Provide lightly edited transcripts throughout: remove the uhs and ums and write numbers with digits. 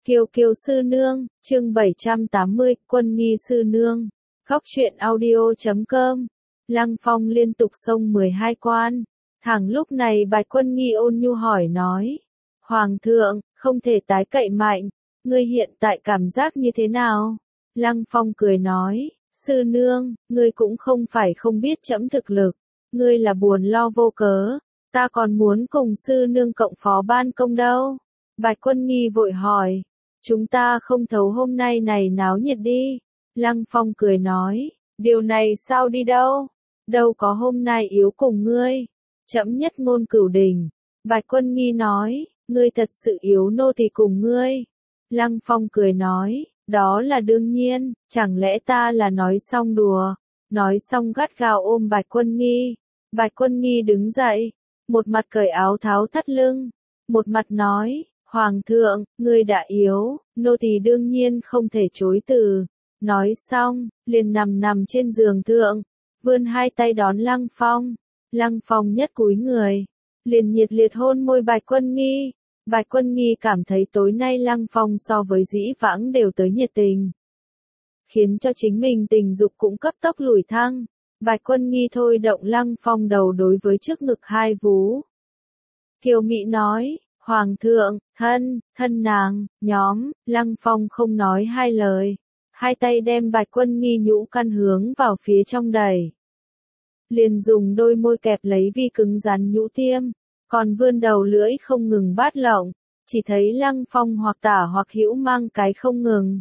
Kiều Kiều sư nương, chương 780, Quân Nghi sư nương. Góc truyện audio.com. Lăng Phong liên tục xông 12 quan. Thẳng lúc này Bạch Quân Nghi ôn nhu hỏi nói. Hoàng thượng, không thể tái cậy mạnh. Ngươi hiện tại cảm giác như thế nào? Lăng Phong cười nói. Sư nương, ngươi cũng không phải không biết trẫm thực lực. Ngươi là buồn lo vô cớ. Ta còn muốn cùng sư nương cộng phó ban công đâu. Bạch Quân Nghi vội hỏi. Chúng ta không thấu hôm nay này náo nhiệt đi. Lăng Phong cười nói, điều này sao đi đâu? Đâu có hôm nay yếu cùng ngươi. Trẫm nhất ngôn cửu đình. Bạch Quân Nghi nói, ngươi thật sự yếu nô thì cùng ngươi. Lăng Phong cười nói, đó là đương nhiên, chẳng lẽ ta là nói xong đùa. Nói xong gắt gao ôm Bạch Quân Nghi. Bạch Quân Nghi đứng dậy, một mặt cởi áo tháo thắt lưng, một mặt nói, Hoàng thượng, ngươi đã yếu, nô tỳ đương nhiên không thể chối từ. Nói xong, liền nằm trên giường thượng, vươn hai tay đón Lăng Phong. Lăng Phong nhất cúi người, liền nhiệt liệt hôn môi Bạch Quân Nghi. Bạch Quân Nghi cảm thấy tối nay Lăng Phong so với dĩ vãng đều tới nhiệt tình, khiến cho chính mình tình dục cũng cấp tốc lùi thăng. Bạch Quân Nghi thôi động Lăng Phong đầu đối với trước ngực hai vú. Kiều Mị nói, Hoàng thượng, thân nàng, nhóm. Lăng Phong không nói hai lời. Hai tay đem Bạch Quân Nghi nhũ căn hướng vào phía trong đẩy. Liền dùng đôi môi kẹp lấy vi cứng rắn nhũ tiêm. Còn vươn đầu lưỡi không ngừng bát lộng. Chỉ thấy Lăng Phong hoặc tả hoặc hữu mang cái không ngừng.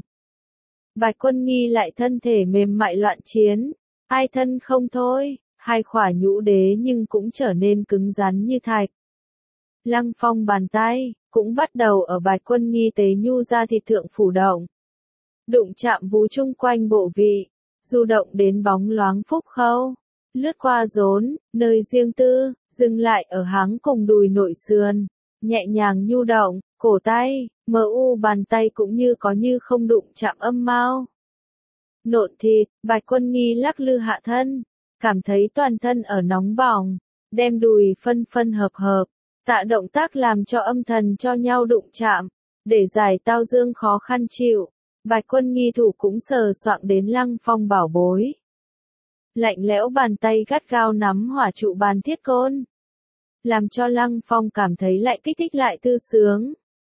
Bạch Quân Nghi lại thân thể mềm mại loạn chiến. Ai thân không thôi. Hai khỏa nhũ đế nhưng cũng trở nên cứng rắn như thạch. Lăng Phong bàn tay, cũng bắt đầu ở Bạch Quân Nghi tế nhu ra thịt thượng phủ động. Đụng chạm vú chung quanh bộ vị, du động đến bóng loáng phúc khâu, lướt qua rốn, nơi riêng tư, dừng lại ở háng cùng đùi nội sườn, nhẹ nhàng nhu động, cổ tay, bàn tay cũng như có như không đụng chạm âm mao. Nộn thịt, Bạch Quân Nghi lắc lư hạ thân, cảm thấy toàn thân ở nóng bỏng, đem đùi phân hợp. Tạ động tác làm cho âm thần cho nhau đụng chạm, để giải tao dương khó khăn chịu. Bạch Quân Nghi thủ cũng sờ soạng đến Lăng Phong bảo bối. Lạnh lẽo bàn tay gắt gao nắm hỏa trụ bàn thiết côn, làm cho Lăng Phong cảm thấy lại kích thích lại tư sướng.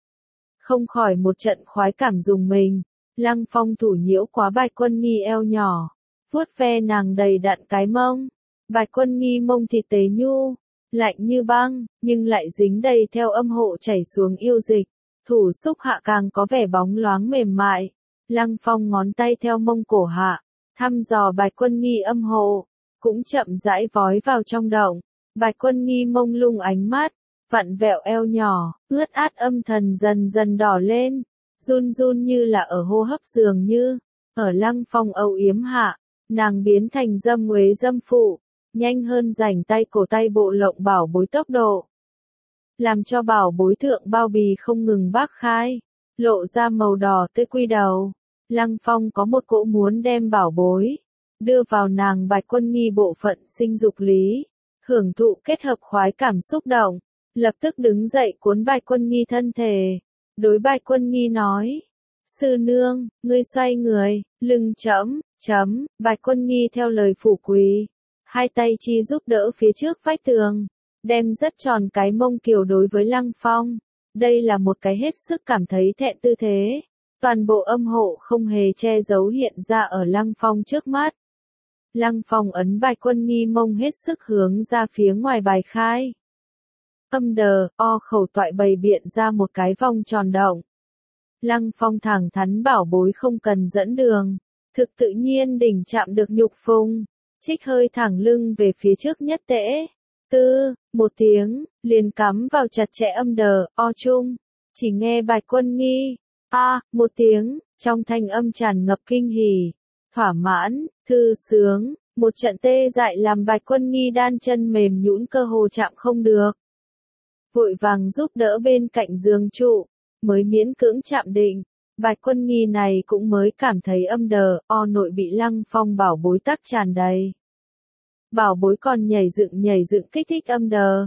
Không khỏi một trận khoái cảm dùng mình, Lăng Phong thủ nhiễu quá Bạch Quân Nghi eo nhỏ, vuốt ve nàng đầy đặn cái mông. Bạch Quân Nghi mông thịt tế nhu, lạnh như băng, nhưng lại dính đầy theo âm hộ chảy xuống yêu dịch, thủ xúc hạ càng có vẻ bóng loáng mềm mại. Lăng Phong ngón tay theo mông cổ hạ, thăm dò Bạch Quân Nghi âm hộ, cũng chậm rãi vói vào trong động. Bạch Quân Nghi mông lung ánh mắt, vặn vẹo eo nhỏ, ướt át âm thần dần đỏ lên, run như là ở hô hấp dường như. Ở Lăng Phong âu yếm hạ, nàng biến thành dâm uế dâm phụ. Nhanh hơn rảnh tay cổ tay bộ lộng bảo bối tốc độ. Làm cho bảo bối thượng bao bì không ngừng bác khai, lộ ra màu đỏ tươi quy đầu. Lăng Phong có một cỗ muốn đem bảo bối đưa vào nàng Bạch Quân Nghi bộ phận sinh dục lý, hưởng thụ kết hợp khoái cảm xúc động, lập tức đứng dậy cuốn Bạch Quân Nghi thân thể, đối Bạch Quân Nghi nói: "Sư nương, ngươi xoay người, lưng chấm." Bạch Quân Nghi theo lời phủ quỳ, hai tay chi giúp đỡ phía trước vách tường, đem rất tròn cái mông kiều đối với Lăng Phong. Đây là một cái hết sức cảm thấy thẹn tư thế. Toàn bộ âm hộ không hề che giấu hiện ra ở Lăng Phong trước mắt. Lăng Phong ấn Bạch Quân Nghi mông hết sức hướng ra phía ngoài bài khai. Âm đờ, o khẩu toại bày biện ra một cái vòng tròn động. Lăng Phong thẳng thắn bảo bối không cần dẫn đường, thực tự nhiên đỉnh chạm được nhục phùng. Trích hơi thẳng lưng về phía trước nhất tễ. Một tiếng, liền cắm vào chặt chẽ âm đờ, o chung. Chỉ nghe Bạch Quân Nghi, một tiếng, trong thanh âm tràn ngập kinh hỉ, thỏa mãn, thư sướng, một trận tê dại làm Bạch Quân Nghi đan chân mềm nhũn cơ hồ chạm không được. Vội vàng giúp đỡ bên cạnh giường trụ, mới miễn cưỡng chạm định. Bạch Quân Nghi này cũng mới cảm thấy âm đờ, o nội bị Lăng Phong bảo bối tắc tràn đầy. Bảo bối còn nhảy dựng kích thích âm đờ,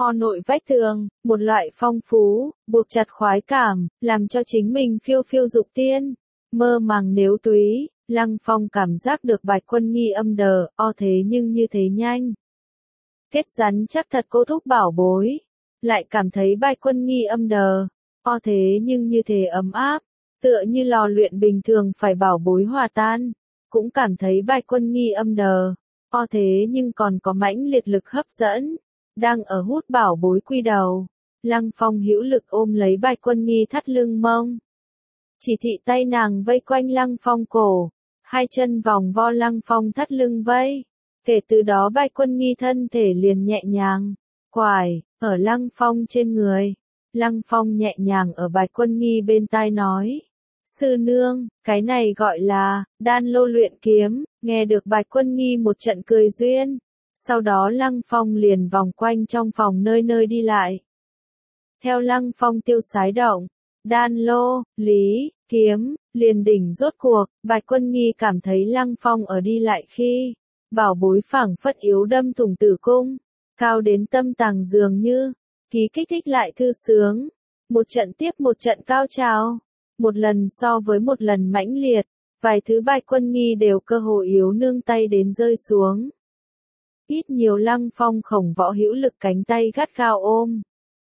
nội vách tường, một loại phong phú, buộc chặt khoái cảm, làm cho chính mình phiêu phiêu dục tiên. Mơ màng nếu túy, Lăng Phong cảm giác được Bạch Quân Nghi âm đờ, thế nhưng như thế nhanh. Kết rắn chắc thật cô thúc bảo bối. Lại cảm thấy Bạch Quân Nghi âm đờ, thế nhưng như thế ấm áp, tựa như lò luyện bình thường phải bảo bối hòa tan. Cũng cảm thấy Bạch Quân Nghi âm đờ, thế nhưng còn có mãnh liệt lực hấp dẫn, đang ở hút bảo bối quy đầu. Lăng Phong hữu lực ôm lấy Bạch Quân Nghi thắt lưng mông. Chỉ thị tay nàng vây quanh Lăng Phong cổ, hai chân vòng vo Lăng Phong thắt lưng vây. Kể từ đó Bạch Quân Nghi thân thể liền nhẹ nhàng, quải, ở Lăng Phong trên người. Lăng Phong nhẹ nhàng ở Bạch Quân Nghi bên tai nói. Sư nương, cái này gọi là, đan lô luyện kiếm, nghe được Bạch Quân Nghi một trận cười duyên. Sau đó Lăng Phong liền vòng quanh trong phòng nơi nơi đi lại. Theo Lăng Phong tiêu sái động, đan lô, lý, kiếm, liền đỉnh rốt cuộc, Bạch Quân Nghi cảm thấy Lăng Phong ở đi lại khi, bảo bối phảng phất yếu đâm thủng tử cung, cao đến tâm tàng dường như, ký kích thích lại thư sướng, một trận tiếp một trận cao trào, một lần so với một lần mãnh liệt, vài thứ Bạch Quân Nghi đều cơ hồ yếu nương tay đến rơi xuống. Ít nhiều Lăng Phong khổng võ hữu lực cánh tay gắt gao ôm.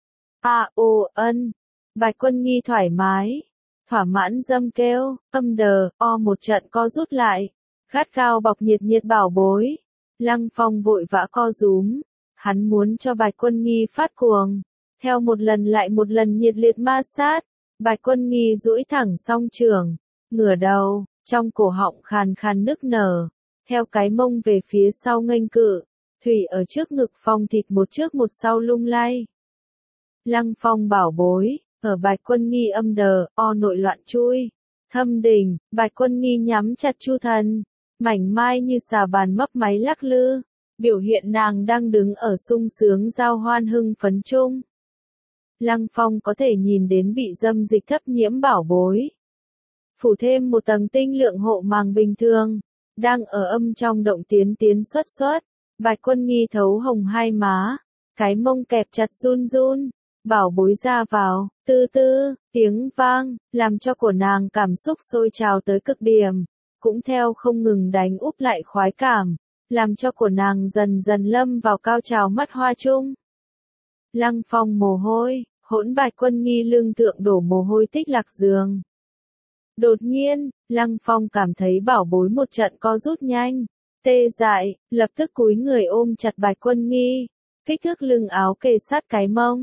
Bạch Quân Nghi thoải mái, thỏa mãn dâm kêu, âm đờ, một trận co rút lại, gắt gao bọc nhiệt nhiệt bảo bối. Lăng Phong vội vã co rúm, hắn muốn cho Bạch Quân Nghi phát cuồng, theo một lần lại một lần nhiệt liệt ma sát. Bạch Quân Nghi duỗi thẳng song trưởng, ngửa đầu, trong cổ họng khàn khàn nức nở, theo cái mông về phía sau nghênh cự, thủy ở trước ngực Phong thịt một trước một sau lung lay. Lăng Phong bảo bối, ở Bạch Quân Nghi âm đờ, nội loạn chui, thâm đỉnh, Bạch Quân Nghi nhắm chặt chu thần, mảnh mai như xà bàn mấp máy lắc lư, biểu hiện nàng đang đứng ở sung sướng giao hoan hưng phấn chung. Lăng Phong có thể nhìn đến bị dâm dịch thấp nhiễm bảo bối. Phủ thêm một tầng tinh lượng hộ màng bình thường, đang ở âm trong động tiến tiến xuất xuất. Bạch Quân Nghi thấu hồng hai má, cái mông kẹp chặt run run, bảo bối ra vào, tư tư, tiếng vang, làm cho của nàng cảm xúc sôi trào tới cực điểm, cũng theo không ngừng đánh úp lại khoái cảm, làm cho của nàng dần dần lâm vào cao trào mắt hoa chung. Lăng Phong mồ hôi, hỗn Bạch Quân Nghi lưng thượng đổ mồ hôi tích lạc giường. Đột nhiên, Lăng Phong cảm thấy bảo bối một trận co rút nhanh, tê dại, lập tức cúi người ôm chặt Bạch Quân Nghi, kích thước lưng áo kề sát cái mông.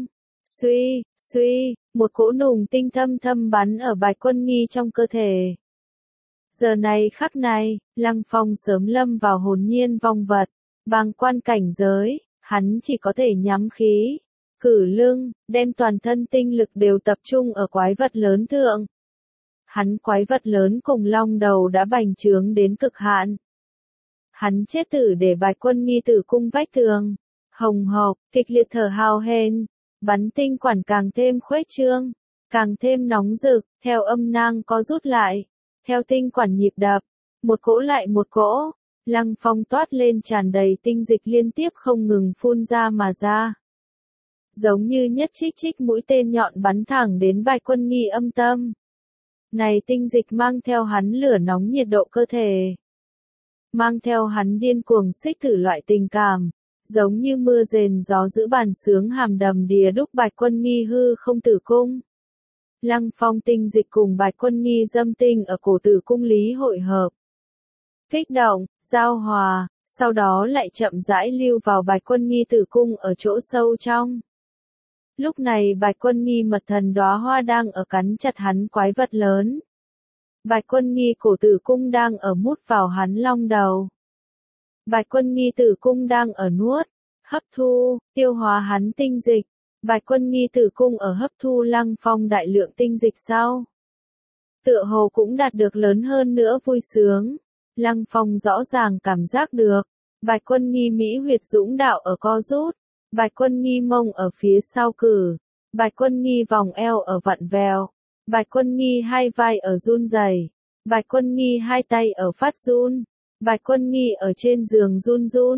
Suy, một cỗ nùng tinh thâm thâm bắn ở Bạch Quân Nghi trong cơ thể. Giờ này khắc này, Lăng Phong sớm lâm vào hồn nhiên vong vật, bàng quan cảnh giới, hắn chỉ có thể nhắm khí, cử lưng, đem toàn thân tinh lực đều tập trung ở quái vật lớn thượng. Hắn quái vật lớn cùng long đầu đã bành trướng đến cực hạn. Hắn chết tử để Bạch Quân Nghi tử cung vách tường, hồng hộc, kịch liệt thở hào hển, bắn tinh quản càng thêm khuếch trương, càng thêm nóng rực, theo âm nang có rút lại, theo tinh quản nhịp đập, một cỗ lại một cỗ, Lăng Phong toát lên tràn đầy tinh dịch liên tiếp không ngừng phun ra mà ra. Giống như nhất trích mũi tên nhọn bắn thẳng đến Bạch Quân Nghi âm tâm. Này tinh dịch mang theo hắn lửa nóng nhiệt độ cơ thể, mang theo hắn điên cuồng xích thử loại tình cảm, giống như mưa rền gió giữ bàn sướng hàm đầm đìa đúc Bạch Quân Nghi hư không tử cung. Lăng Phong tinh dịch cùng Bạch Quân Nghi dâm tinh ở cổ tử cung lý hội hợp, kích động, giao hòa, sau đó lại chậm rãi lưu vào Bạch Quân Nghi tử cung ở chỗ sâu trong. Lúc này Bạch Quân Nghi mật thần đóa hoa đang ở cắn chặt hắn quái vật lớn. Bạch Quân Nghi cổ tử cung đang ở mút vào hắn long đầu. Bạch Quân Nghi tử cung đang ở nuốt, hấp thu, tiêu hóa hắn tinh dịch. Bạch Quân Nghi tử cung ở hấp thu Lăng Phong đại lượng tinh dịch sau. Tựa hồ cũng đạt được lớn hơn nữa vui sướng. Lăng Phong rõ ràng cảm giác được. Bạch Quân Nghi mỹ huyệt dũng đạo ở co rút. Bạch Quân Nghi mông ở phía sau cử. Bạch Quân Nghi vòng eo ở vặn vèo. Bạch Quân Nghi hai vai ở run rẩy. Bạch Quân Nghi hai tay ở phát run. Bạch Quân Nghi ở trên giường run run.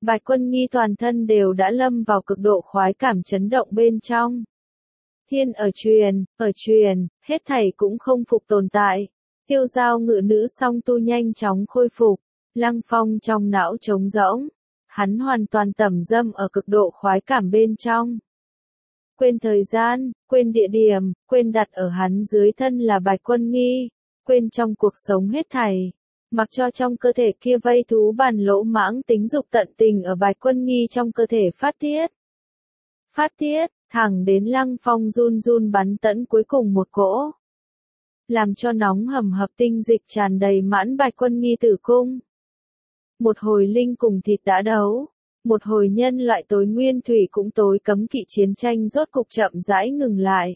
Bạch Quân Nghi toàn thân đều đã lâm vào cực độ khoái cảm chấn động bên trong. Thiên ở truyền, hết thảy cũng không phục tồn tại. Tiêu giao ngự nữ song tu nhanh chóng khôi phục. Lăng Phong trong não trống rỗng. Hắn hoàn toàn tẩm dâm ở cực độ khoái cảm bên trong. Quên thời gian, quên địa điểm, quên đặt ở hắn dưới thân là Bạch Quân Nghi, quên trong cuộc sống hết thảy. Mặc cho trong cơ thể kia vây thú bàn lỗ mãng tính dục tận tình ở Bạch Quân Nghi trong cơ thể phát tiết. Phát tiết, thẳng đến Lăng Phong run run bắn tẫn cuối cùng một cỗ. Làm cho nóng hầm hập tinh dịch tràn đầy mãn Bạch Quân Nghi tử cung. Một hồi linh cùng thịt đã đấu. Một hồi nhân loại tối nguyên thủy cũng tối cấm kỵ chiến tranh rốt cục chậm rãi ngừng lại.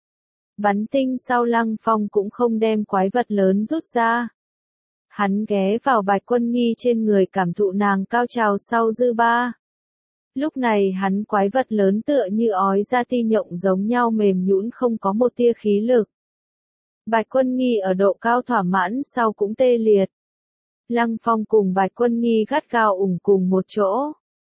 Bắn tinh sau Lăng Phong cũng không đem quái vật lớn rút ra. Hắn ghé vào Bạch Quân Nghi trên người cảm thụ nàng cao trào sau dư ba. Lúc này hắn quái vật lớn tựa như ói ra ti nhộng giống nhau mềm nhũn không có một tia khí lực. Bạch Quân Nghi ở độ cao thỏa mãn sau cũng tê liệt. Lăng Phong cùng Bạch Quân Nghi gắt gao ủng cùng một chỗ.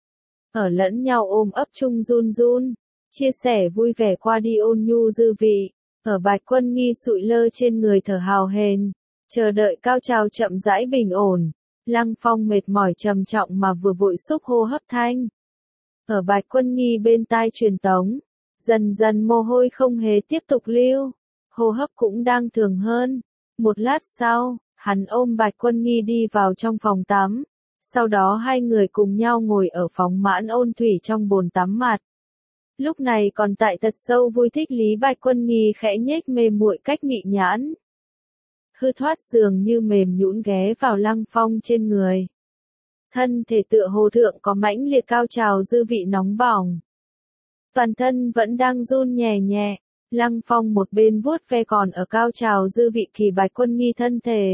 Ở lẫn nhau ôm ấp chung run run, chia sẻ vui vẻ qua đi ôn nhu dư vị, ở Bạch Quân Nghi sụi lơ trên người thở hào hển, chờ đợi cao trào chậm rãi bình ổn. Lăng Phong mệt mỏi trầm trọng mà vừa vội xúc hô hấp thanh. Ở Bạch Quân Nghi bên tai truyền tống, dần dần mồ hôi không hề tiếp tục lưu, hô hấp cũng đang thường hơn. Một lát sau, hắn ôm Bạch Quân Nghi đi vào trong phòng tắm. Sau đó hai người cùng nhau ngồi ở phóng mãn ôn thủy trong bồn tắm mặt. Lúc này còn tại thật sâu vui thích Lý Bạch Quân Nghi khẽ nhếch mê muội cách mị nhãn. Hư thoát dường như mềm nhũn ghé vào Lăng Phong trên người. Thân thể tựa hồ thượng có mãnh liệt cao trào dư vị nóng bỏng. Toàn thân vẫn đang run nhẹ nhẹ, Lăng Phong một bên vuốt ve còn ở cao trào dư vị kỳ Bạch Quân Nghi thân thể.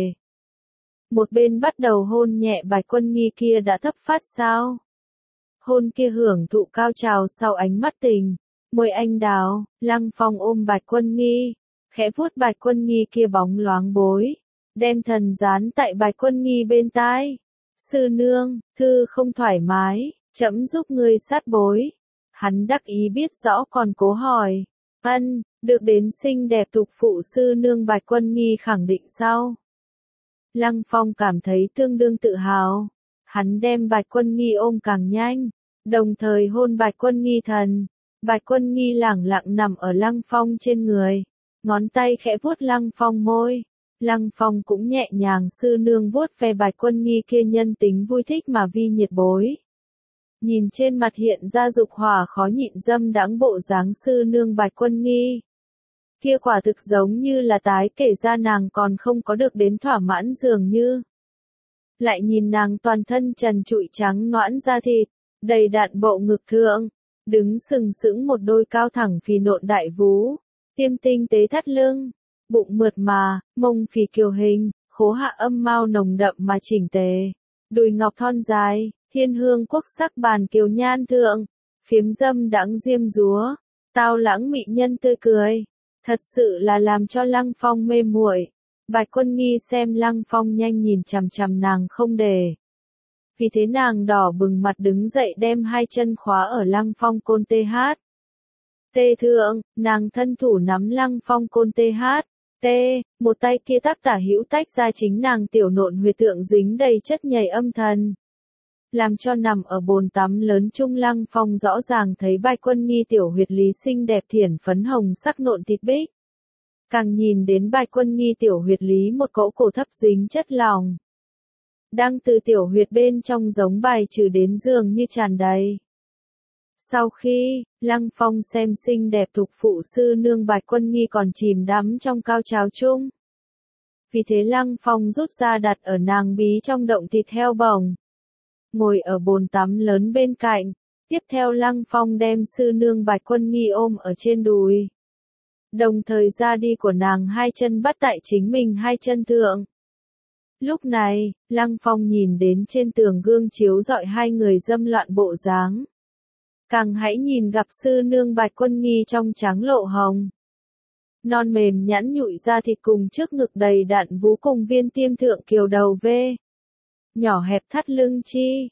Một bên bắt đầu hôn nhẹ Bạch Quân Nghi kia đã thấp phát sao. Hôn kia hưởng thụ cao trào sau ánh mắt tình, môi anh đào, Lăng Phong ôm Bạch Quân Nghi, khẽ vuốt Bạch Quân Nghi kia bóng loáng bối, đem thần dán tại Bạch Quân Nghi bên tai. Sư nương, thư không thoải mái, trẫm giúp ngươi sát bối. Hắn đắc ý biết rõ còn cố hỏi. Ân, được đến xinh đẹp tục phụ sư nương Bạch Quân Nghi khẳng định sau. Lăng Phong cảm thấy tương đương tự hào. Hắn đem Bạch Quân Nghi ôm càng nhanh, đồng thời hôn Bạch Quân Nghi thần. Bạch Quân Nghi lẳng lặng nằm ở Lăng Phong trên người, ngón tay khẽ vuốt Lăng Phong môi. Lăng Phong cũng nhẹ nhàng sư nương vuốt ve Bạch Quân Nghi kia nhân tính vui thích mà vi nhiệt bối. Nhìn trên mặt hiện ra dục hỏa khó nhịn dâm đãng bộ dáng sư nương Bạch Quân Nghi. Kia quả thực giống như là tái kể ra nàng còn không có được đến thỏa mãn dường như. Lại nhìn nàng toàn thân trần trụi trắng nõn da thịt, đầy đặn bộ ngực thượng, đứng sừng sững một đôi cao thẳng phì nộn đại vú, tiêm tinh tế thắt lưng, bụng mượt mà, mông phì kiều hình, khố hạ âm mao nồng đậm mà chỉnh tề, đùi ngọc thon dài, thiên hương quốc sắc bàn kiều nhan thượng, phiếm dâm đãng diêm dúa, tao lãng mị nhân tươi cười. Thật sự là làm cho Lăng Phong mê muội. Bạch Quân Nghi xem Lăng Phong nhanh nhìn chằm chằm nàng không để. Vì thế nàng đỏ bừng mặt đứng dậy đem hai chân khóa ở Lăng Phong côn tê hát. Tê thượng, nàng thân thủ nắm Lăng Phong côn tê hát. Tê, một tay kia tác tả hữu tách ra chính nàng tiểu nộn huyệt tượng dính đầy chất nhầy âm thần. Làm cho nằm ở bồn tắm lớn trung Lăng Phong rõ ràng thấy Bạch Quân Nghi tiểu huyệt lý xinh đẹp thiển phấn hồng sắc nộn thịt bích. Càng nhìn đến Bạch Quân Nghi tiểu huyệt lý một cỗ cổ thấp dính chất lỏng. Đang từ tiểu huyệt bên trong giống bài trừ đến giường như tràn đầy. Sau khi, Lăng Phong xem xinh đẹp thục phụ sư nương Bạch Quân Nghi còn chìm đắm trong cao trào chung. Vì thế Lăng Phong rút ra đặt ở nàng bí trong động thịt heo bồng. Ngồi ở bồn tắm lớn bên cạnh, tiếp theo Lăng Phong đem sư nương Bạch Quân Nghi ôm ở trên đùi. Đồng thời ra đi của nàng hai chân bắt tại chính mình hai chân thượng. Lúc này, Lăng Phong nhìn đến trên tường gương chiếu rọi hai người dâm loạn bộ dáng. Càng hãy nhìn gặp sư nương Bạch Quân Nghi trong trắng lộ hồng. Non mềm nhẵn nhụi da thịt cùng trước ngực đầy đặn vú cùng viên tiêm thượng kiều đầu vê. Nhỏ hẹp thắt lưng chi,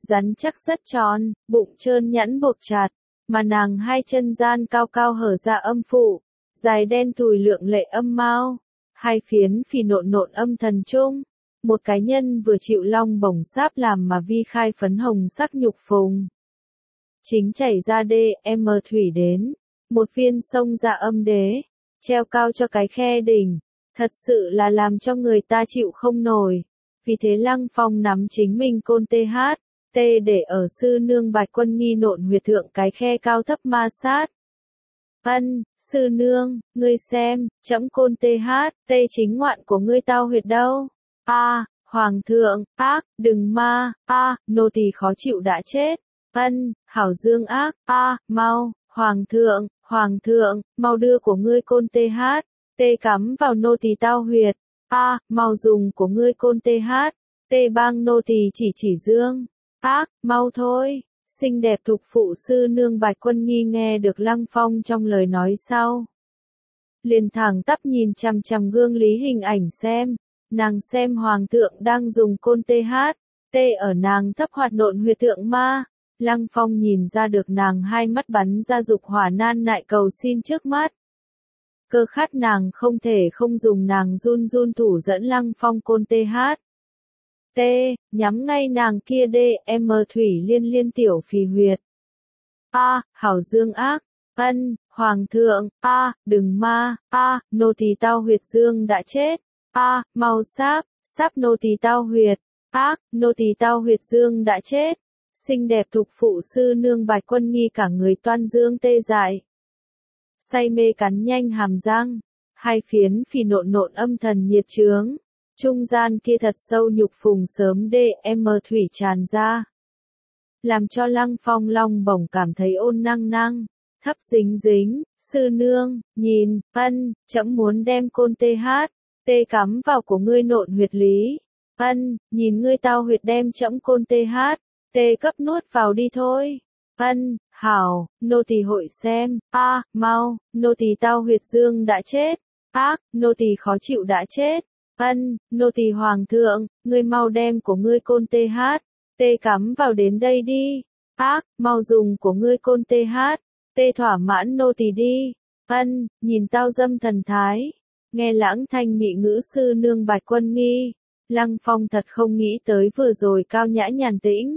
rắn chắc rất tròn, bụng trơn nhẵn buộc chặt, mà nàng hai chân gian cao cao hở ra âm phụ, dài đen thùi lượng lệ âm mao, hai phiến phì nộn nộn âm thần trung, một cái nhân vừa chịu long bổng sáp làm mà vi khai phấn hồng sắc nhục phùng. Chính chảy ra đê, em mờ thủy đến, một viên sông dạ âm đế, treo cao cho cái khe đỉnh, thật sự là làm cho người ta chịu không nổi. Vì thế Lăng Phong nắm chính mình côn tê để ở sư nương Bạch Quân Nghi nộn huyệt thượng cái khe cao thấp ma sát. Ân, sư nương, ngươi xem, trẫm côn tê chính ngoạn của ngươi tao huyệt đâu? Hoàng thượng, ác, đừng ma, nô tỳ khó chịu đã chết. Ân, hảo dương ác, mau, hoàng thượng, mau đưa của ngươi côn tê cắm vào nô tỳ tao huyệt. Mau dùng của ngươi côn tê bang nô tỳ chỉ dương. Mau thôi. Xinh đẹp thục phụ sư nương Bạch Quân Nghi nghe được Lăng Phong trong lời nói sau. Liền thẳng tắp nhìn chằm chằm gương lý hình ảnh xem, nàng xem hoàng thượng đang dùng côn tê ở nàng thấp hoạt nộn huyệt thượng ma. Lăng Phong nhìn ra được nàng hai mắt bắn ra dục hỏa nan nại cầu xin trước mắt. Cơ khát nàng không thể không dùng nàng run thủ dẫn Lăng Phong côn tê, nhắm ngay nàng kia đê, em mờ thủy liên tiểu phì huyệt. Hảo dương ác, ân, hoàng thượng, đừng ma, nô tỳ tao huyệt dương đã chết. Mau sáp nô tỳ tao huyệt. Nô tỳ tao huyệt dương đã chết. Xinh đẹp thục phụ sư nương Bạch Quân Nghi cả người toan dương tê dại. Say mê cắn nhanh hàm răng, hai phiến phì nộn âm thần nhiệt trướng. Trung gian kia thật sâu nhục phùng sớm đê, em mờ thủy tràn ra. Làm cho Lăng Phong long bổng cảm thấy ôn năng, thấp dính, sư nương, nhìn, ân, trẫm muốn đem côn tê cắm vào của ngươi nộn huyệt lý. Ân, nhìn ngươi tao huyệt đem trẫm côn tê cấp nuốt vào đi thôi. Ân, hảo, nô tỳ hội xem, mau, nô tỳ tao huyệt dương đã chết. Nô tỳ khó chịu đã chết. Ân, nô tỳ hoàng thượng, ngươi mau đem của ngươi côn tê cắm vào đến đây đi. Mau dùng của ngươi côn tê thỏa mãn nô tỳ đi. Ân, nhìn tao dâm thần thái. Nghe lãng thanh mị ngữ sư nương Bạch Quân Nghi, Lăng Phong thật không nghĩ tới vừa rồi cao nhã nhàn tĩnh.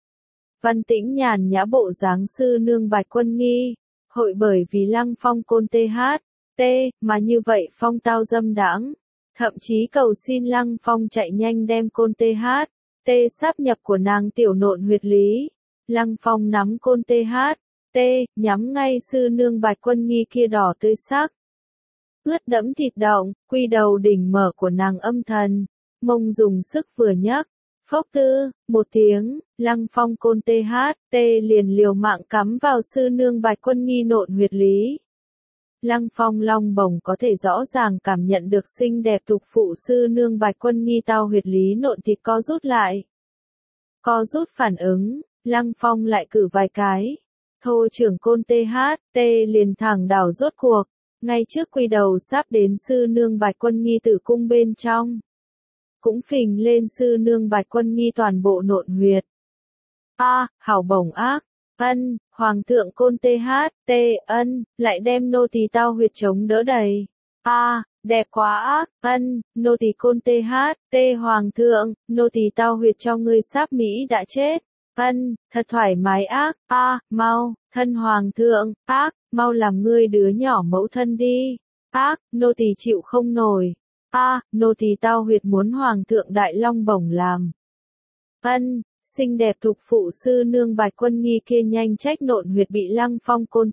Văn tĩnh nhàn nhã bộ dáng sư nương Bạch Quân Nghi, hội bởi vì Lăng Phong côn tê, mà như vậy phong tao dâm đãng. Thậm chí cầu xin Lăng Phong chạy nhanh đem côn tê sáp nhập của nàng tiểu nộn huyệt lý. Lăng Phong nắm côn tê, nhắm ngay sư nương Bạch Quân Nghi kia đỏ tươi sắc. Ướt đẫm thịt động, quy đầu đỉnh mở của nàng âm thần, mông dùng sức vừa nhấc. Phốc tư, một tiếng, Lăng Phong côn tê liền liều mạng cắm vào sư nương Bạch Quân Nghi nộn huyệt lý. Lăng Phong long bổng có thể rõ ràng cảm nhận được xinh đẹp thục phụ sư nương Bạch Quân Nghi tao huyệt lý nộn thịt co rút lại. Co rút phản ứng, Lăng Phong lại cử vài cái. Thô trưởng côn tê liền thẳng đảo rốt cuộc, ngay trước quy đầu sắp đến sư nương Bạch Quân Nghi tử cung bên trong. Cũng phình lên sư nương Bạch Quân Nghi toàn bộ nộn huyệt. Hảo bổng ác. Ân, hoàng thượng côn tê, ân, lại đem nô tỳ tao huyệt chống đỡ đầy. Đẹp quá ác, ân, nô tỳ côn tê hoàng thượng, nô tỳ tao huyệt cho ngươi sáp Mỹ đã chết. Ân, thật thoải mái ác, mau, thân hoàng thượng, mau làm ngươi đứa nhỏ mẫu thân đi. Nô tỳ chịu không nổi. Nô tỳ tao huyệt muốn hoàng thượng đại long bổng làm. Ân. Xinh đẹp thục phụ sư nương Bạch Quân Nghi kia nhanh trách nộn huyệt bị Lăng Phong côn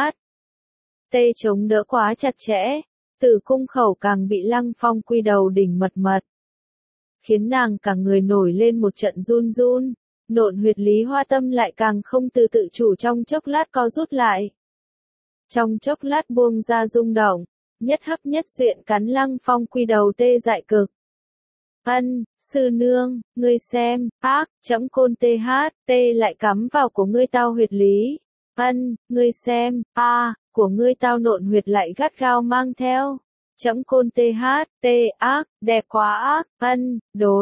tê chống đỡ quá chặt chẽ, tử cung khẩu càng bị Lăng Phong quy đầu đỉnh mật. Khiến nàng cả người nổi lên một trận run, nộn huyệt lý hoa tâm lại càng không tự chủ trong chốc lát co rút lại. Trong chốc lát buông ra rung động, nhất hấp nhất duyện cắn Lăng Phong quy đầu tê dại cực. Ân, sư nương, ngươi xem, trẫm côn tê lại cắm vào của ngươi tao huyệt lý. Ân, ngươi xem, của ngươi tao nộn huyệt lại gắt gao mang theo. Trẫm côn tê ác, đẹp quá ác. Ân, đối,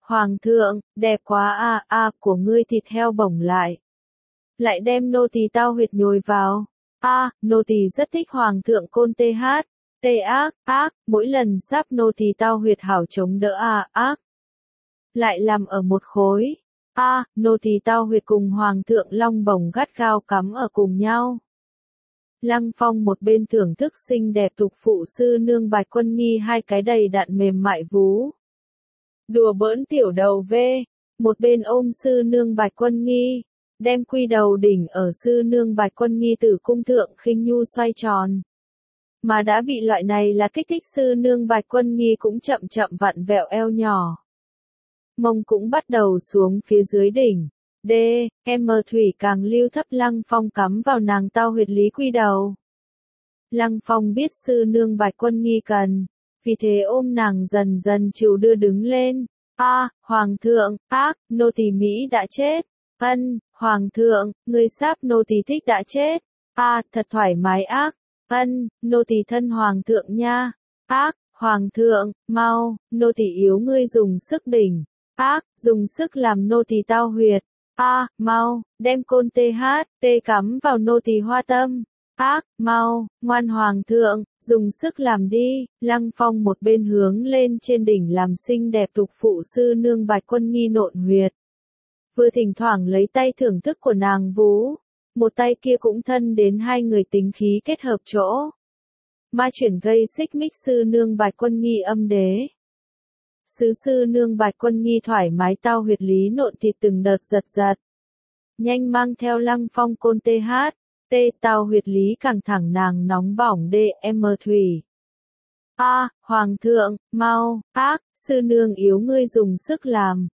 Hoàng thượng, đẹp quá của ngươi thịt heo bổng lại. Lại đem nô tỳ tao huyệt nhồi vào. Nô tỳ rất thích hoàng thượng côn tê ác, mỗi lần sắp nô tỳ tao huyệt hảo chống đỡ ác. Lại làm ở một khối. Nô tỳ tao huyệt cùng hoàng thượng long bổng gắt gao cắm ở cùng nhau. Lăng Phong một bên thưởng thức xinh đẹp tục phụ sư nương Bạch Quân Nghi hai cái đầy đặn mềm mại vú. Đùa bỡn tiểu đầu ve, một bên ôm sư nương Bạch Quân Nghi, đem quy đầu đỉnh ở sư nương Bạch Quân Nghi tử cung thượng khinh nhu xoay tròn. Mà đã bị loại này là kích thích sư nương Bạch Quân Nghi cũng chậm chậm vặn vẹo eo nhỏ. Mông cũng bắt đầu xuống phía dưới đỉnh. Thủy càng lưu thấp Lăng Phong cắm vào nàng tao huyệt lý quy đầu. Lăng Phong biết sư nương Bạch Quân Nghi cần, vì thế ôm nàng dần dần chịu đưa đứng lên. Hoàng thượng, nô tỳ Mỹ đã chết. Hoàng thượng, ngươi sắp nô tỳ thích đã chết. Thật thoải mái nô tỳ thân hoàng thượng nha. Hoàng thượng, mau, nô tỳ yếu ngươi dùng sức đỉnh. Dùng sức làm nô tỳ tao huyệt. Mau, đem côn tê cắm vào nô tỳ hoa tâm. Mau, ngoan hoàng thượng, dùng sức làm đi. Lăng Phong một bên hướng lên trên đỉnh làm xinh đẹp tục phụ sư nương Bạch Quân Nghi nộn huyệt. Vừa thỉnh thoảng lấy tay thưởng thức của nàng vú, một tay kia cũng thân đến hai người tính khí kết hợp chỗ. Ma chuyển gây xích mích sư nương Bạch Quân Nghi âm đế. Sư nương Bạch Quân Nghi thoải mái tao huyệt lý nộn thịt từng đợt giật. Nhanh mang theo Lăng Phong côn tao huyệt lý càng thẳng nàng nóng bỏng thủy. Hoàng thượng, mau, sư nương yếu ngươi dùng sức làm.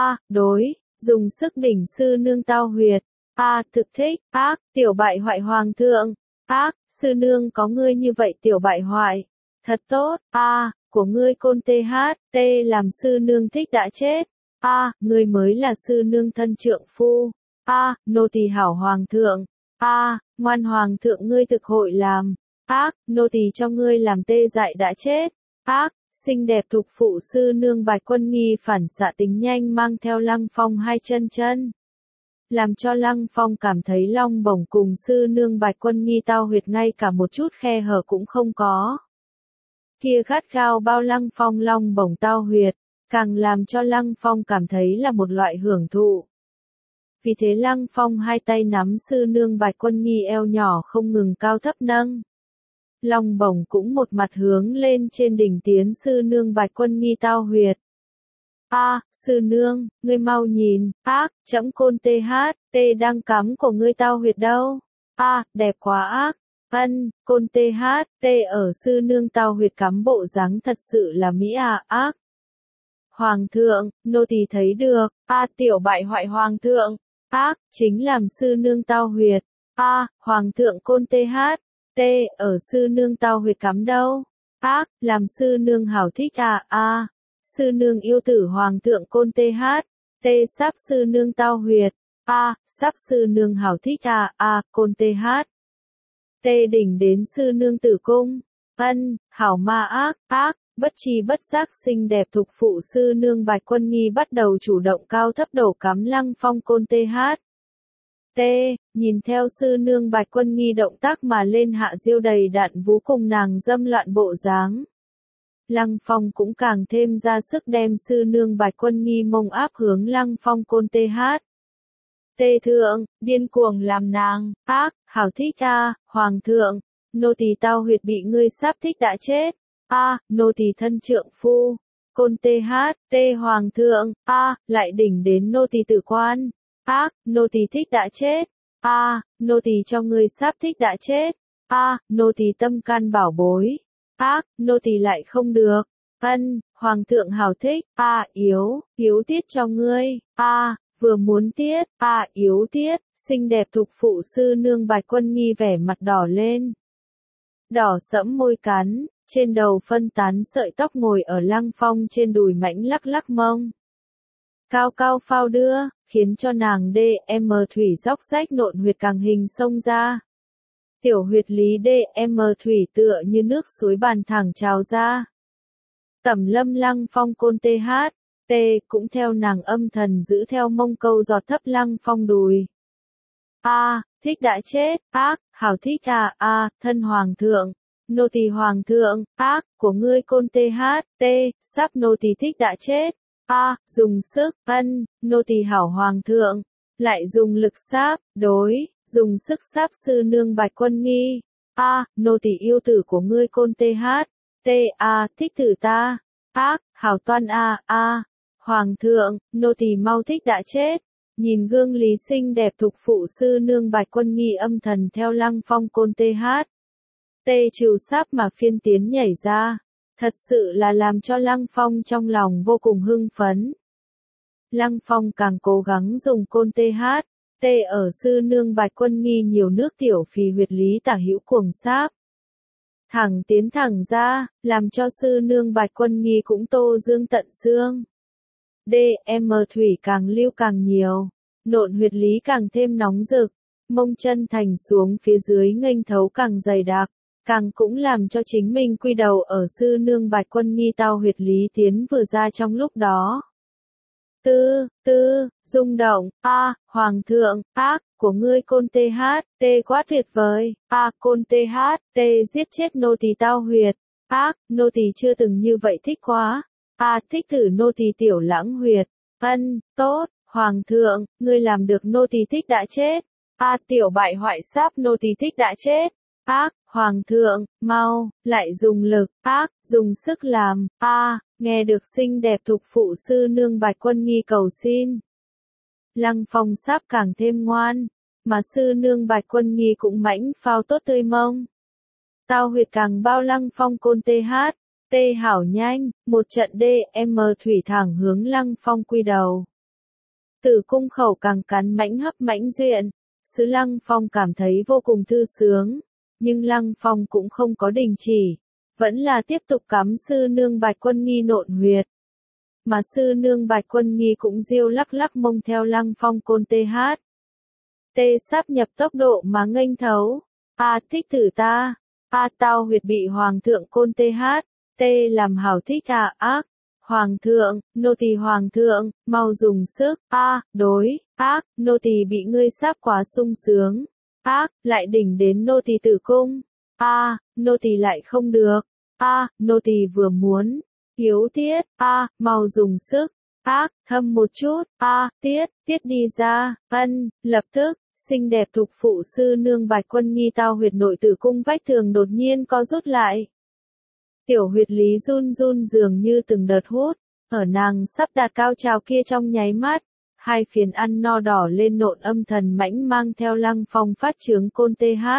Dùng sức đỉnh sư nương tao huyệt. Thực thích, tiểu bại hoại hoàng thượng. Sư nương có ngươi như vậy tiểu bại hoại. Thật tốt, của ngươi côn làm sư nương thích đã chết. Ngươi mới là sư nương thân trượng phu. Nô tỳ hảo hoàng thượng. Ngoan hoàng thượng ngươi thực hội làm. Nô tỳ cho ngươi làm tê dại đã chết. Xinh đẹp thục phụ sư nương Bạch Quân Nghi phản xạ tính nhanh mang theo Lăng Phong hai chân. Làm cho Lăng Phong cảm thấy long bổng cùng sư nương Bạch Quân Nghi tao huyệt ngay cả một chút khe hở cũng không có. Kia gắt gao bao Lăng Phong long bổng tao huyệt, càng làm cho Lăng Phong cảm thấy là một loại hưởng thụ. Vì thế Lăng Phong hai tay nắm sư nương Bạch Quân Nghi eo nhỏ không ngừng cao thấp nâng. Long bổng cũng một mặt hướng lên trên đỉnh tiến sư nương Bạch Quân Nghi tao huyệt. Sư nương, ngươi mau nhìn, chấm côn tê đang cắm của ngươi tao huyệt đâu. Đẹp quá côn tê ở sư nương tao huyệt cắm bộ dáng thật sự là mỹ Hoàng thượng, nô tỳ thấy được, tiểu bại hoại hoàng thượng, chính làm sư nương tao huyệt. Hoàng thượng côn tê ở sư nương tao huyệt cắm đâu. Làm sư nương hảo thích sư nương yêu tử hoàng thượng côn tê sắp sư nương tao huyệt. Sắp sư nương hảo thích côn tê đỉnh đến sư nương tử cung. Hảo ma bất tri bất giác xinh đẹp thục phụ sư nương Bạch Quân Nghi bắt đầu chủ động cao thấp đổ cắm Lăng Phong côn nhìn theo sư nương Bạch Quân Nghi động tác mà lên hạ diêu đầy đặn vú cùng nàng dâm loạn bộ dáng. Lăng Phong cũng càng thêm ra sức đem sư nương Bạch Quân Nghi mông áp hướng Lăng Phong côn thượng, điên cuồng làm nàng, hảo thích hoàng thượng, nô tỳ tao huyệt bị ngươi sắp thích đã chết. Nô tỳ thân trượng phu, côn hoàng thượng, lại đỉnh đến nô tỳ tử quan. Nô tỳ thích đã chết. Nô tỳ cho ngươi sắp thích đã chết. Nô tỳ tâm can bảo bối. Nô tỳ lại không được. Hoàng thượng hảo thích. Yếu tiết cho ngươi. Vừa muốn tiết. Yếu tiết. Xinh đẹp thục phụ sư nương Bạch Quân Nghi vẻ mặt đỏ lên. Đỏ sẫm môi cắn, trên đầu phân tán sợi tóc ngồi ở Lăng Phong trên đùi mãnh lắc mông. Cao cao phao đưa, khiến cho nàng thủy dốc rách nộn huyệt càng hình sông ra. Tiểu huyệt lý thủy tựa như nước suối bàn thẳng trào ra. Tẩm lâm Lăng Phong côn T cũng theo nàng âm thần giữ theo mông câu giọt thấp Lăng Phong đùi. A, thích đã chết, ác, hảo thích à, a, thân hoàng thượng. Nô tỳ hoàng thượng, ác, của ngươi côn THT, sắp nô tỳ thích đã chết. A, dùng sức, ân, nô tỳ hảo hoàng thượng. Lại dùng lực sáp, đối, dùng sức sáp sư nương Bạch Quân Nghi. A, nô tỳ yêu tử của ngươi côn THT, a, thích tử ta. Ác, hảo toan a, a. Hoàng thượng, nô tỳ mau thích đã chết. Nhìn gương lý xinh đẹp thục phụ sư nương Bạch Quân Nghi âm thần theo Lăng Phong côn THT trừ sáp mà phiên tiến nhảy ra. Thật sự là làm cho Lăng Phong trong lòng vô cùng hưng phấn. Lăng Phong càng cố gắng dùng côn THT ở sư nương Bạch Quân Nghi nhiều nước tiểu phì huyệt lý tả hữu cuồng sáp. Thẳng tiến thẳng ra, làm cho sư nương Bạch Quân Nghi cũng tô dương tận xương. DM thủy càng lưu càng nhiều, nộn huyệt lý càng thêm nóng rực, mông chân thành xuống phía dưới nghênh thấu càng dày đặc, càng cũng làm cho chính mình quy đầu ở sư nương Bạch Quân Nghi tao huyệt lý tiến vừa ra trong lúc đó. Rung động, a, hoàng thượng, ác, của ngươi côn THT quá tuyệt vời, a, côn THT giết chết nô tỳ tao huyệt, ác, nô tỳ chưa từng như vậy thích quá, a, thích thử nô tỳ tiểu lãng huyệt, ân, tốt, hoàng thượng, ngươi làm được nô tỳ thích đã chết, a, tiểu bại hoại sáp nô tỳ thích đã chết, ác, hoàng thượng, mau, lại dùng lực, ác, dùng sức làm, a. Nghe được xinh đẹp thục phụ sư nương Bạch Quân Nghi cầu xin. Lăng Phong sáp càng thêm ngoan, mà sư nương Bạch Quân Nghi cũng mãnh phao tốt tươi mông. Tao huyệt càng bao Lăng Phong côn THT hảo nhanh, một trận DM thủy thẳng hướng Lăng Phong quy đầu. Tử cung khẩu càng cắn mãnh hấp mãnh duyện, sứ Lăng Phong cảm thấy vô cùng thư sướng, nhưng Lăng Phong cũng không có đình chỉ. Vẫn là tiếp tục cắm sư nương Bạch Quân Nghi nộn huyệt. Mà sư nương Bạch Quân Nghi cũng diêu lắc lắc mông theo Lăng Phong côn THT sáp nhập tốc độ mà nghênh thấu. A thích thử ta. A tao huyệt bị hoàng thượng côn THT làm hảo thích à ác. Hoàng thượng, nô tỳ hoàng thượng, mau dùng sức. A, đối, ác, nô tỳ bị ngươi sáp quá sung sướng. Ác, lại đỉnh đến nô tỳ tử cung. A, nô tỳ lại không được. A, nô tỳ vừa muốn. Yếu tiết. A, mau dùng sức. Ác, thâm một chút. A, tiết đi ra. Ân, lập tức, xinh đẹp thục phụ sư nương Bạch Quân Nghi tao huyệt nội tử cung vách tường đột nhiên co rút lại. Tiểu huyệt lý run run dường như từng đợt hút, ở nàng sắp đạt cao trào kia trong nháy mắt. Hai phiền ăn no đỏ lên nộn âm thần mãnh mang theo Lăng Phong phát trướng côn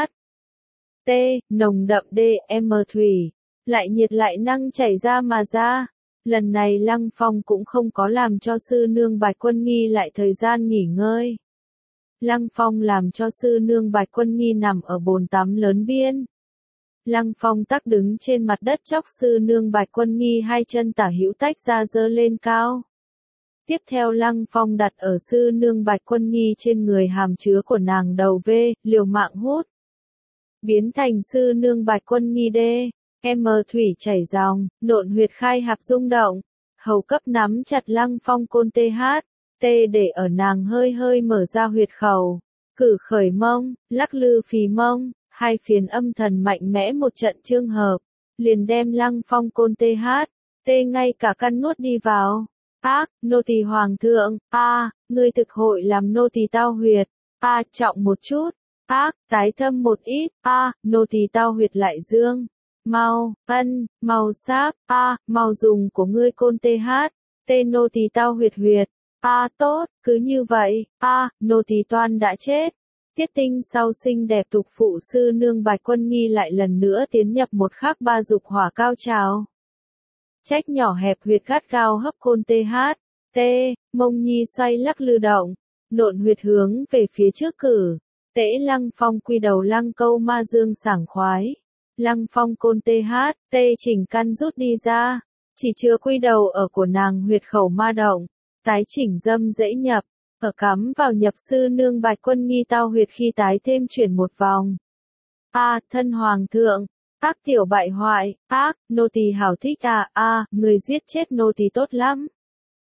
THT, nồng đậm DM thủy, lại nhiệt lại năng chảy ra mà ra. Lần này Lăng Phong cũng không có làm cho sư nương Bạch Quân Nghi lại thời gian nghỉ ngơi. Lăng Phong làm cho sư nương Bạch Quân Nghi nằm ở bồn tắm lớn biên. Lăng Phong tắc đứng trên mặt đất chóc sư nương Bạch Quân Nghi hai chân tả hữu tách ra giơ lên cao. Tiếp theo Lăng Phong đặt ở sư nương Bạch Quân Nghi trên người hàm chứa của nàng đầu V, liều mạng hút. Biến thành sư nương Bạch Quân Nghi M thủy chảy dòng, nộn huyệt khai hạp rung động. Hầu cấp nắm chặt Lăng Phong côn THT để ở nàng hơi hơi mở ra huyệt khẩu. Cử khởi mông, lắc lư phì mông, hai phiền âm thần mạnh mẽ một trận chương hợp. Liền đem Lăng Phong côn THT ngay cả căn nuốt đi vào. Ác, nô tỳ hoàng thượng, a, ngươi thực hội làm nô tỳ tao huyệt, a, trọng một chút, ác, tái thâm một ít, a, nô tỳ tao huyệt lại dương, mau, ân, mau sáp, a, mau dùng của ngươi côn THT nô tỳ tao huyệt, a, tốt, cứ như vậy, a, nô tỳ toan đã chết. Tiết tinh sau xinh đẹp tục phụ sư nương Bạch Quân Nghi lại lần nữa tiến nhập một khắc ba dục hỏa cao trào. Trách nhỏ hẹp huyệt gắt gao hấp côn THT, mông nhi xoay lắc lư động, nộn huyệt hướng về phía trước cử, tễ Lăng Phong quy đầu lăng câu ma dương sảng khoái. Lăng Phong côn THT chỉnh căn rút đi ra, chỉ chưa quy đầu ở của nàng huyệt khẩu ma động, tái chỉnh dâm dễ nhập, ở cắm vào nhập sư nương Bạch Quân Nghi tao huyệt khi tái thêm chuyển một vòng. A, thân hoàng thượng. Ác tiểu bại hoại, ác, nô tỳ hảo thích à, a, người giết chết nô tỳ tốt lắm.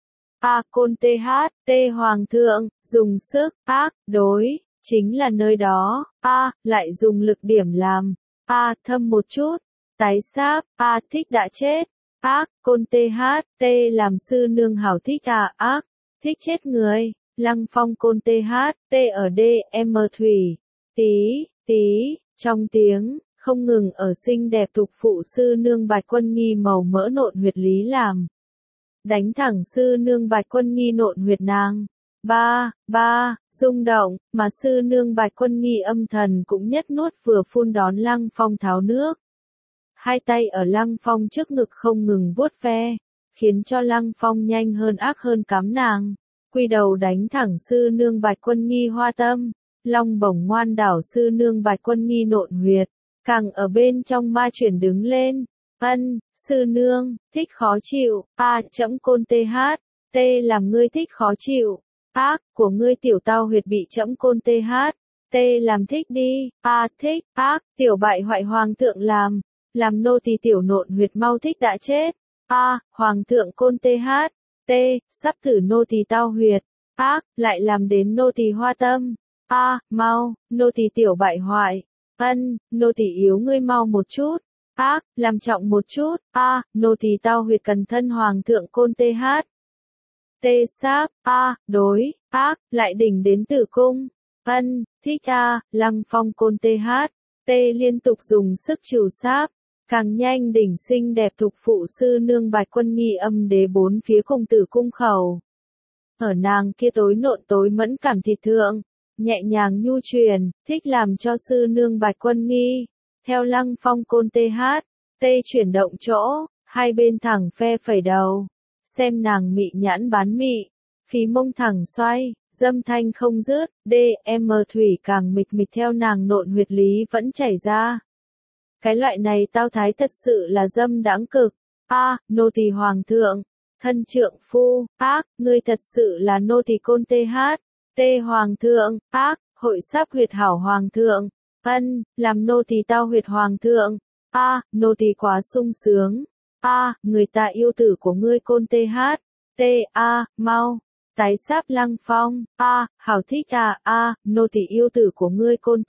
Côn TH, Hoàng thượng, dùng sức, đối, chính là nơi đó, lại dùng lực điểm làm, thâm một chút, tái sáp, thích đã chết, Côn TH, làm sư nương hảo thích thích chết người, Lăng Phong Côn TH, ở DM thủy, tí, trong tiếng, không ngừng ở xinh đẹp tục phụ sư nương Bạch Quân Nghi màu mỡ nộn huyệt lý làm. Đánh thẳng sư nương Bạch Quân Nghi nộn huyệt nàng. Rung động, mà sư nương Bạch Quân Nghi âm thần cũng nhất nuốt vừa phun đón Lăng Phong tháo nước. Hai tay ở Lăng Phong trước ngực không ngừng vuốt ve, khiến cho Lăng Phong nhanh hơn ác hơn cắm nàng. Quy đầu đánh thẳng sư nương Bạch Quân Nghi hoa tâm, long bổng ngoan đảo sư nương Bạch Quân Nghi nộn huyệt, càng ở bên trong ma chuyển đứng lên. Sư nương, thích khó chịu, trẫm Côn TH, làm ngươi thích khó chịu, của ngươi tiểu tao huyệt bị trẫm Côn TH, làm thích đi, thích, tiểu bại hoại hoàng thượng làm nô tỳ tiểu nộn huyệt mau thích đã chết, hoàng thượng Côn TH, sắp thử nô tỳ tao huyệt, lại làm đến nô tỳ hoa tâm, mau, nô tỳ tiểu bại hoại, nô tỳ yếu ngươi mau một chút. Làm trọng một chút, nô tỳ tao huyệt cần thân hoàng thượng Côn TH. Sáp, đối, lại đỉnh đến tử cung, thích Lăng Phong Côn TH, liên tục dùng sức trừ sáp, càng nhanh đỉnh xinh đẹp thục phụ sư nương Bạch Quân Nghi âm đế bốn phía cùng tử cung khẩu. Ở nàng kia tối nộn tối mẫn cảm thịt thượng, nhẹ nhàng nhu truyền, thích làm cho sư nương Bạch Quân Nghi. Theo Lăng Phong Côn TH, chuyển động chỗ, hai bên thẳng phe phẩy đầu, xem nàng mị nhãn bán mị, phí mông thẳng xoay, dâm thanh không dứt, DM thủy càng mịch mịch theo nàng nộn huyệt lý vẫn chảy ra. Cái loại này tao thái thật sự là dâm đãng cực, nô tỳ hoàng thượng, thân trượng phu, ngươi thật sự là nô tỳ Côn TH, hoàng thượng, hội sáp huyệt hảo hoàng thượng. Làm nô tỳ tao huyệt hoàng thượng, nô tỳ quá sung sướng, người ta yêu tử của ngươi Côn TH, mau, tái sáp Lăng Phong, hảo thích nô tỳ yêu tử của ngươi Côn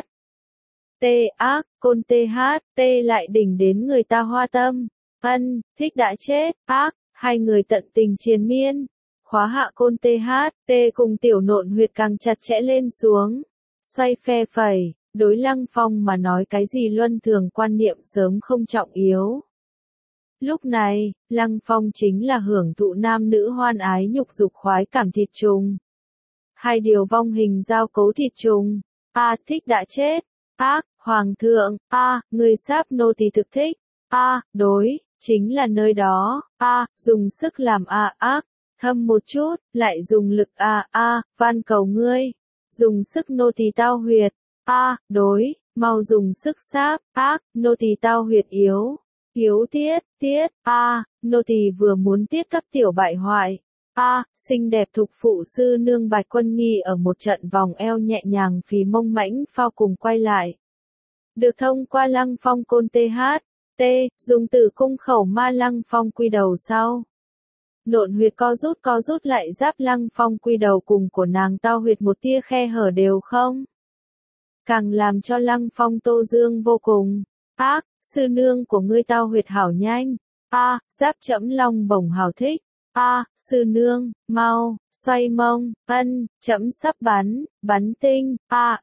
TH, Côn TH, lại đỉnh đến người ta hoa tâm, thích đã chết, hai người tận tình triền miên, khóa hạ Côn TH, cùng tiểu nộn huyệt càng chặt chẽ lên xuống, xoay phe phẩy. Đối Lăng Phong mà nói cái gì luân thường quan niệm sớm không trọng yếu. Lúc này, Lăng Phong chính là hưởng thụ nam nữ hoan ái nhục dục khoái cảm thịt trùng. Hai điều vong hình giao cấu thịt trùng. Thích đã chết. Hoàng thượng. Người sáp nô tỳ thực thích. Đối, chính là nơi đó. Dùng sức làm thâm một chút, lại dùng lực van cầu ngươi. Dùng sức nô tỳ tao huyệt. Đối, mau dùng sức sáp, nô tỳ tao huyệt yếu tiết, nô tỳ vừa muốn tiết cấp tiểu bại hoại, xinh đẹp thục phụ sư nương Bạch Quân Nghi ở một trận vòng eo nhẹ nhàng phì mông mãnh phao cùng quay lại. Được thông qua Lăng Phong Côn TH, dùng tử cung khẩu ma Lăng Phong quy đầu sau. Nộn huyệt co rút lại giáp Lăng Phong quy đầu cùng của nàng tao huyệt một tia khe hở đều không. Càng làm cho Lăng Phong tô dương vô cùng. Sư nương của ngươi tao huyệt hảo nhanh. Giáp trẫm long bổng hảo thích. Sư nương, mau, xoay mông, trẫm sắp bắn tinh.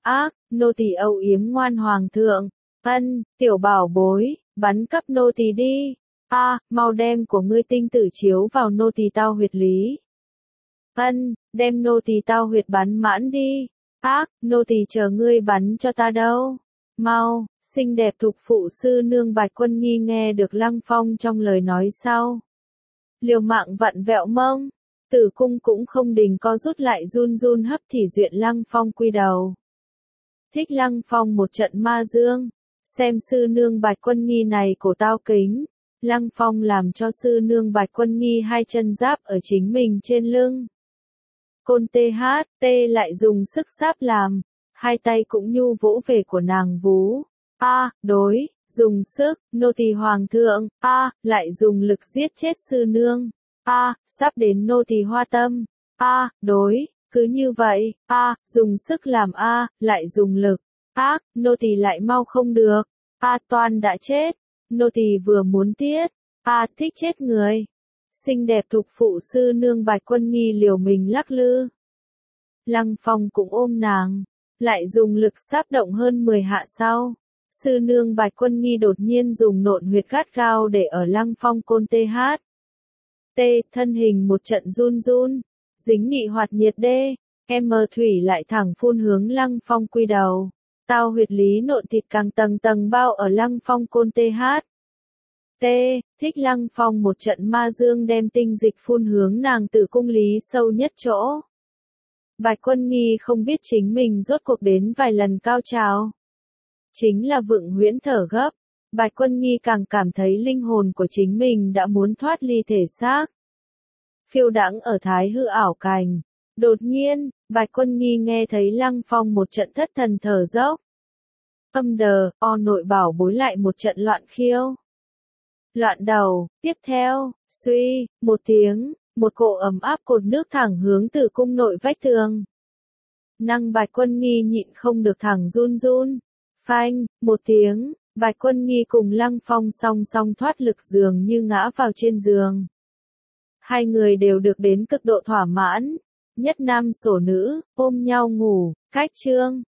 Nô tỳ âu yếm ngoan hoàng thượng. Tiểu bảo bối, bắn cấp nô tỳ đi. Mau đem của ngươi tinh tử chiếu vào nô tỳ tao huyệt lý. Đem nô tỳ tao huyệt bắn mãn đi. Nô tỳ chờ ngươi bắn cho ta đâu. Mau, xinh đẹp thục phụ sư nương Bạch Quân Nghi nghe được Lăng Phong trong lời nói sau. Liều mạng vặn vẹo mông, tử cung cũng không đình co rút lại run run hấp thì duyện Lăng Phong quy đầu. Thích Lăng Phong một trận ma dương, xem sư nương Bạch Quân Nghi này cổ tao kính. Lăng Phong làm cho sư nương Bạch Quân Nghi hai chân giáp ở chính mình trên lưng. Côn TH, lại dùng sức sáp làm, hai tay cũng nhu vỗ về của nàng vú. Đối, dùng sức, nô tỳ hoàng thượng, lại dùng lực giết chết sư nương. Sắp đến nô tỳ hoa tâm. Đối, cứ như vậy. Dùng sức làm lại dùng lực. Nô tỳ lại mau không được. Toan đã chết. Nô tỳ vừa muốn tiết. Thích chết người. Xinh đẹp thục phụ sư nương Bạch Quân Nghi liều mình lắc lư. Lăng Phong cũng ôm nàng, lại dùng lực sáp động hơn 10 hạ sau. Sư nương Bạch Quân Nghi đột nhiên dùng nộn huyệt gắt gao để ở Lăng Phong côn TH. Thân hình một trận run run, dính nị hoạt nhiệt đê, thủy lại thẳng phun hướng Lăng Phong quy đầu. Tao huyệt lý nộn thịt càng tầng tầng bao ở Lăng Phong côn TH. Thích Lăng Phong một trận ma dương đem tinh dịch phun hướng nàng tử cung lý sâu nhất chỗ. Bạch Quân Nghi không biết chính mình rốt cuộc đến vài lần cao trào. Chính là vựng huyễn thở gấp. Bạch Quân Nghi càng cảm thấy linh hồn của chính mình đã muốn thoát ly thể xác. Phiêu đãng ở thái hư ảo cảnh. Đột nhiên, Bạch Quân Nghi nghe thấy Lăng Phong một trận thất thần thở dốc. Nội bảo bối lại một trận loạn khiêu. Loạn đầu, tiếp theo, suy, một tiếng, một cỗ ấm áp cột nước thẳng hướng từ cung nội vách tường. Năng Bạch Quân Nghi nhịn không được thẳng run run. Phanh, một tiếng, Bạch Quân Nghi cùng Lăng Phong song song thoát lực giường như ngã vào trên giường. Hai người đều được đến cực độ thỏa mãn, nhất nam sổ nữ, ôm nhau ngủ, cách chương.